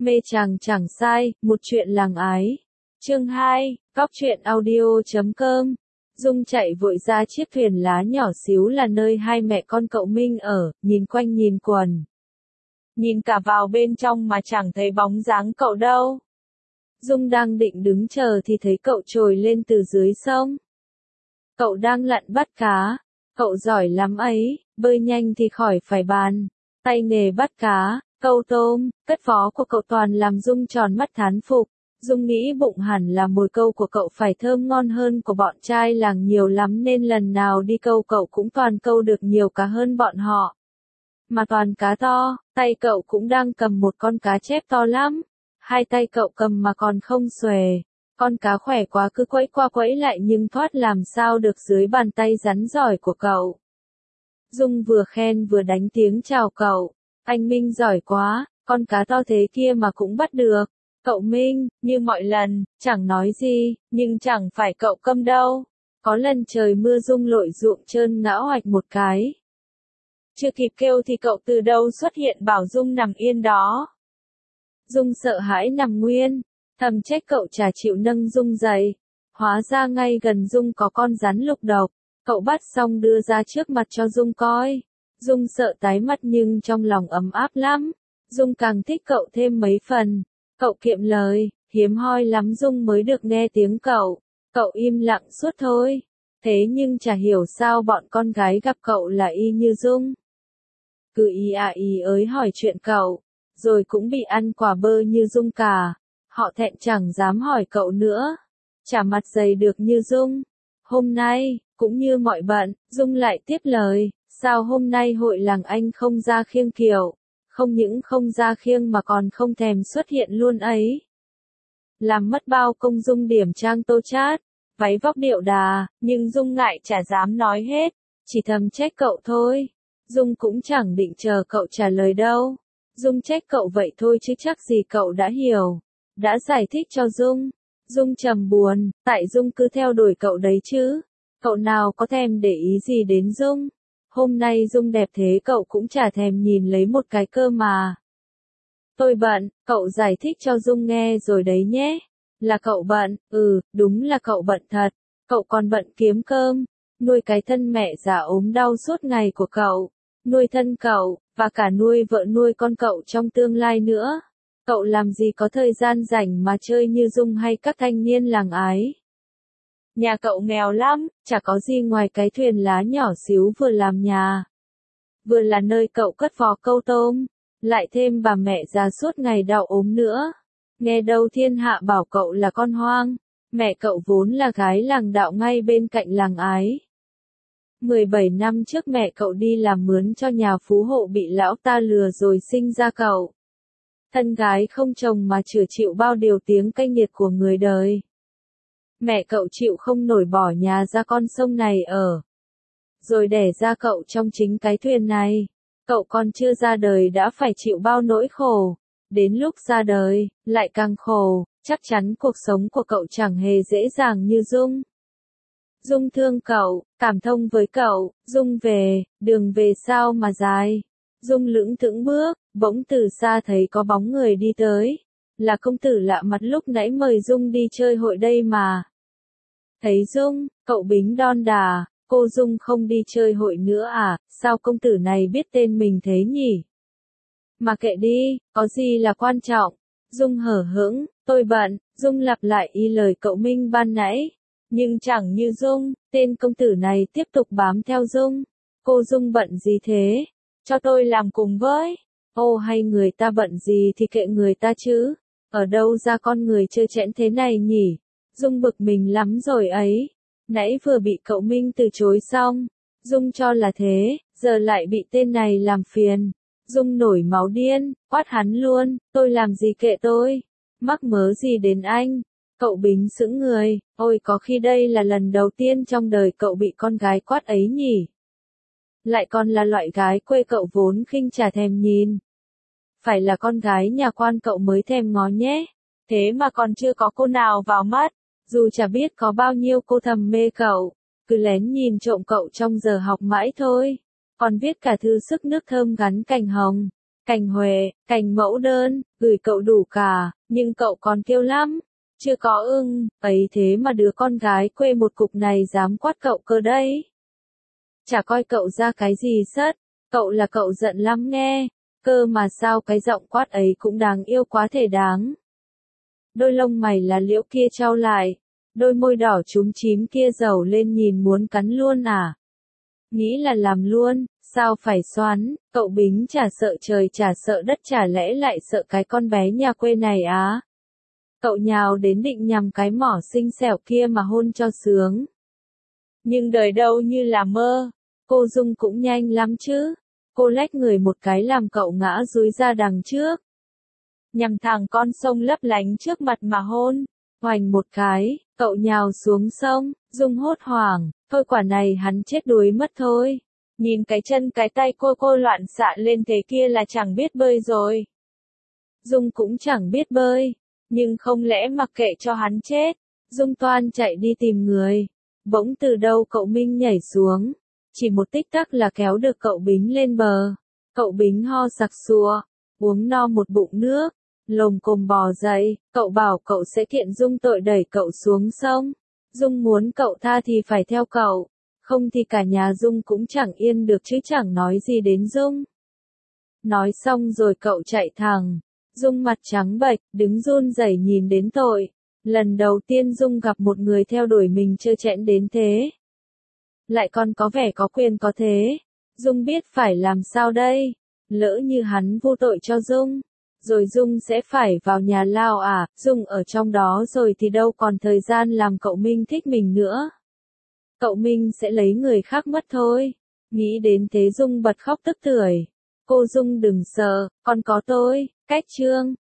Mê chàng chẳng sai, một chuyện làng ái. Chương 2, Góc truyện audio.com. Dung chạy vội ra chiếc thuyền lá nhỏ xíu là nơi hai mẹ con cậu Minh ở, nhìn quanh nhìn quần. Nhìn cả vào bên trong mà chẳng thấy bóng dáng cậu đâu. Dung đang định đứng chờ thì thấy cậu trồi lên từ dưới sông. Cậu đang lặn bắt cá, cậu giỏi lắm ấy, bơi nhanh thì khỏi phải bàn. Tay nghề bắt cá, câu tôm, cất vó của cậu toàn làm Dung tròn mắt thán phục. Dung nghĩ bụng hẳn là mồi câu của cậu phải thơm ngon hơn của bọn trai làng nhiều lắm nên lần nào đi câu cậu cũng toàn câu được nhiều cá hơn bọn họ. Mà toàn cá to, tay cậu cũng đang cầm một con cá chép to lắm. Hai tay cậu cầm mà còn không xuề. Con cá khỏe quá cứ quẫy qua quẫy lại nhưng thoát làm sao được dưới bàn tay rắn giỏi của cậu. Dung vừa khen vừa đánh tiếng chào cậu. Anh Minh giỏi quá, con cá to thế kia mà cũng bắt được. Cậu Minh, như mọi lần, chẳng nói gì, nhưng chẳng phải cậu câm đâu. Có lần trời mưa Dung lội ruộng trơn ngã hoạch một cái. Chưa kịp kêu thì cậu từ đâu xuất hiện bảo Dung nằm yên đó. Dung sợ hãi nằm nguyên, thầm trách cậu chả chịu nâng Dung dậy. Hóa ra ngay gần Dung có con rắn lục độc, cậu bắt xong đưa ra trước mặt cho Dung coi. Dung sợ tái mặt nhưng trong lòng ấm áp lắm. Dung càng thích cậu thêm mấy phần. Cậu kiệm lời, hiếm hoi lắm Dung mới được nghe tiếng cậu. Cậu im lặng suốt thôi. Thế nhưng chả hiểu sao bọn con gái gặp cậu là y như Dung. Cứ ý à ý ới hỏi chuyện cậu, rồi cũng bị ăn quả bơ như Dung cả. Họ thẹn chẳng dám hỏi cậu nữa. Chả mặt dày được như Dung. Hôm nay, cũng như mọi bận, Dung lại tiếp lời, sao hôm nay hội làng anh không ra khiêng kiệu? Không những không ra khiêng mà còn không thèm xuất hiện luôn ấy. Làm mất bao công Dung điểm trang tô chát, váy vóc điệu đà, nhưng Dung ngại chả dám nói hết, chỉ thầm trách cậu thôi. Dung cũng chẳng định chờ cậu trả lời đâu. Dung trách cậu vậy thôi chứ chắc gì cậu đã hiểu. Đã giải thích cho Dung. Dung trầm buồn, tại Dung cứ theo đuổi cậu đấy chứ. Cậu nào có thèm để ý gì đến Dung. Hôm nay Dung đẹp thế cậu cũng chả thèm nhìn lấy một cái cơ mà. Tôi bận, cậu giải thích cho Dung nghe rồi đấy nhé. Là cậu bận, đúng là cậu bận thật. Cậu còn bận kiếm cơm, nuôi cái thân mẹ già ốm đau suốt ngày của cậu, nuôi thân cậu, và cả nuôi vợ nuôi con cậu trong tương lai nữa. Cậu làm gì có thời gian rảnh mà chơi như Dung hay các thanh niên làng ái. Nhà cậu nghèo lắm, chả có gì ngoài cái thuyền lá nhỏ xíu vừa làm nhà. Vừa là nơi cậu cất vó câu tôm, lại thêm bà mẹ già suốt ngày đau ốm nữa. Nghe đâu thiên hạ bảo cậu là con hoang, mẹ cậu vốn là gái làng đạo ngay bên cạnh làng ái. 17 năm trước mẹ cậu đi làm mướn cho nhà phú hộ bị lão ta lừa rồi sinh ra cậu. Thân gái không chồng mà chừa chịu bao điều tiếng cay nghiệt của người đời. Mẹ cậu chịu không nổi bỏ nhà ra con sông này ở. Rồi đẻ ra cậu trong chính cái thuyền này. Cậu còn chưa ra đời đã phải chịu bao nỗi khổ. Đến lúc ra đời, lại càng khổ. Chắc chắn cuộc sống của cậu chẳng hề dễ dàng như Dung. Dung thương cậu, cảm thông với cậu. Dung về, đường về sao mà dài. Dung lững thững bước, bỗng từ xa thấy có bóng người đi tới. Là công tử lạ mặt lúc nãy mời Dung đi chơi hội đây mà. Thấy Dung, cậu bính đon đà, cô Dung không đi chơi hội nữa à, sao công tử này biết tên mình thế nhỉ? Mà kệ đi, có gì là quan trọng? Dung hở hững, tôi bận. Dung lặp lại y lời cậu Minh ban nãy. Nhưng chẳng như Dung, tên công tử này tiếp tục bám theo Dung. Cô Dung bận gì thế? Cho tôi làm cùng với. Ô hay người ta bận gì thì kệ người ta chứ. Ở đâu ra con người trơ trẽn thế này nhỉ? Dung bực mình lắm rồi ấy. Nãy vừa bị cậu Minh từ chối xong. Dung cho là thế, giờ lại bị tên này làm phiền. Dung nổi máu điên, quát hắn luôn, tôi làm gì kệ tôi. Mắc mớ gì đến anh. Cậu bính sững người, ôi có khi đây là lần đầu tiên trong đời cậu bị con gái quát ấy nhỉ. Lại còn là loại gái quê cậu vốn khinh chả thèm nhìn. Phải là con gái nhà quan cậu mới thèm ngó nhé. Thế mà còn chưa có cô nào vào mắt. Dù chả biết có bao nhiêu cô thầm mê cậu. Cứ lén nhìn trộm cậu trong giờ học mãi thôi. Còn viết cả thư sức nước thơm gắn cành hồng. Cảnh Huệ, cảnh mẫu đơn, gửi cậu đủ cả, nhưng cậu còn kêu lắm. Chưa có ưng, ấy thế mà đứa con gái quê một cục này dám quát cậu cơ đấy. Chả coi cậu ra cái gì sất, cậu là cậu giận lắm nghe, cơ mà sao cái giọng quát ấy cũng đáng yêu quá thể đáng. Đôi lông mày là liễu kia trao lại, đôi môi đỏ chúm chím kia dầu lên nhìn muốn cắn luôn à. Nghĩ là làm luôn, sao phải xoắn, cậu Bính chả sợ trời chả sợ đất chả lẽ lại sợ cái con bé nhà quê này á. Cậu nhào đến định nhằm cái mỏ xinh xẻo kia mà hôn cho sướng. Nhưng đời đâu như là mơ, cô Dung cũng nhanh lắm chứ. Cô lách người một cái làm cậu ngã dúi ra đằng trước. Nhằm thẳng con sông lấp lánh trước mặt mà hôn. Hoành một cái, cậu nhào xuống sông, Dung hốt hoảng, thôi quả này hắn chết đuối mất thôi. Nhìn cái chân cái tay cô loạn xạ lên thế kia là chẳng biết bơi rồi. Dung cũng chẳng biết bơi, nhưng không lẽ mặc kệ cho hắn chết. Dung toan chạy đi tìm người. Bỗng từ đâu cậu Minh nhảy xuống. Chỉ một tích tắc là kéo được cậu Bính lên bờ. Cậu Bính ho sặc sụa, uống no một bụng nước, lồm cồm bò dậy, cậu bảo cậu sẽ kiện Dung tội đẩy cậu xuống sông. Dung muốn cậu tha thì phải theo cậu, không thì cả nhà Dung cũng chẳng yên được chứ chẳng nói gì đến Dung. Nói xong rồi cậu chạy thẳng. Dung mặt trắng bệch, đứng run rẩy nhìn đến tội. Lần đầu tiên Dung gặp một người theo đuổi mình trơ trẽn đến thế. Lại còn có vẻ có quyền có thế. Dung biết phải làm sao đây? Lỡ như hắn vô tội cho Dung, rồi Dung sẽ phải vào nhà lao à? Dung ở trong đó rồi thì đâu còn thời gian làm cậu Minh thích mình nữa. Cậu Minh sẽ lấy người khác mất thôi. Nghĩ đến thế Dung bật khóc tức tưởi. Cô Dung đừng sợ, con có tôi, Cách Trương.